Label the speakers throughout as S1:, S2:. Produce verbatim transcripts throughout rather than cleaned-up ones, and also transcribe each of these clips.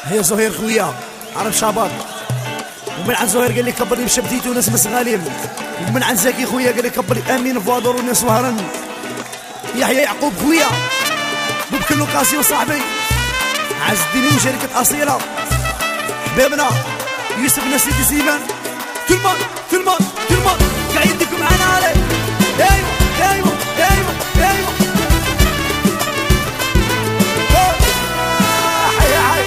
S1: هي زهير خويا عرف شابط. ومن عن زهير قال لي كبرني بشبتيت وناس مسغالين. ومن عن زكي خويا قال لي كبرني امين فادور وناس وهرن. يحيى يعقوب خويا بكل قاسي وصاحبي عز الدين وشركة أصيلة حبيبنا يوسف نسيتي سيمان. تلمان تلمان تلمان قاعدكم معنا عليه. ايوه ايوه ايوه ايوه حي حي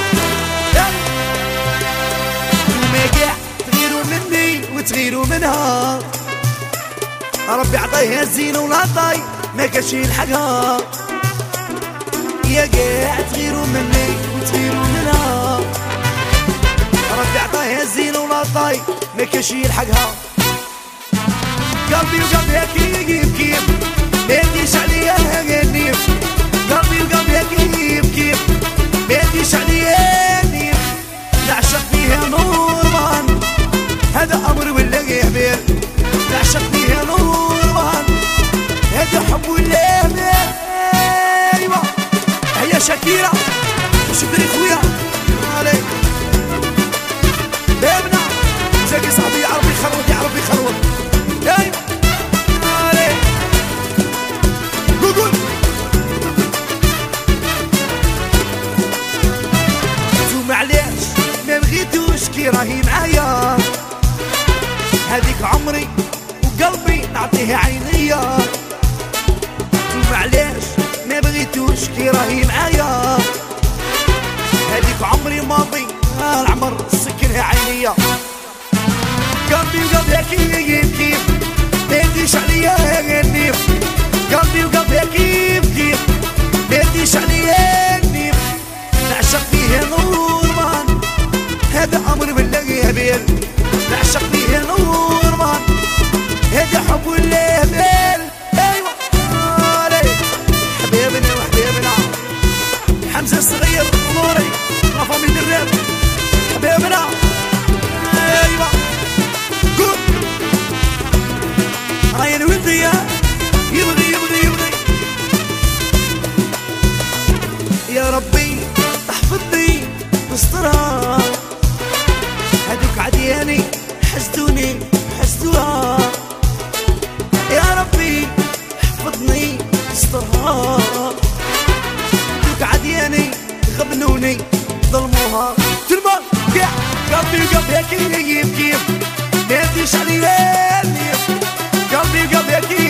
S1: وماكع تغيروا مني وتغيروا منها. ربي عطيها الزينة والعطاي ما كاش يلحقها. يا قاع تغيروا مني وتغيروا منها. ربي عطيها الزينة والعطاي ما كاش يلحقها. قلبي وقلبها كيف كيف ما يديش عليا النيف. قلبي وقلبها كيف كيف ما يديش عليا النيف. نعشق فيها نورمان هذا أمر ولا قهبير. نعشق فيها نورمان هذا حب ولا أمان. أيوة هيا شاكيرة وشكري خويا عليك بابنا زكي صاحبي يعرف يخرط يعرف يخرط. أيوة عليك قول قول انتو معليش ما بغيتوش كي راهي معايا. هذيك عمري وقلبي نعطيه عينيا. انتو معليش ما بغيتوش كي راهي معايا. هذيك عمري ماضي العمر سكنها عينيا. قلبي وقلبها كيف كيف ما يديش عليا النيف. قلبي وقلبها كيف كيف ما يديش عليا النيف. نعشق فيها نورمان هذا أمر ولا قهبيل. نعشق فيها نورمان هذا حب ولا هبال. أيوة عليك حبيبنا وحبيبنا حمزة الصغير نوري رفامي دراب حبيبنا. أيوة قول عين ولدي يبغي يبغي يبغي. يا ربي احفظني واسترها. هذوك عدياني حسدوني حسدوها. يا ربي احفظني واسترها. هذوك عدياني غبنوني ظلموها. تلمان كاع قلبي وقلبها كيف كيف ما يديش عليا النيف. قلبي وقلبها كيف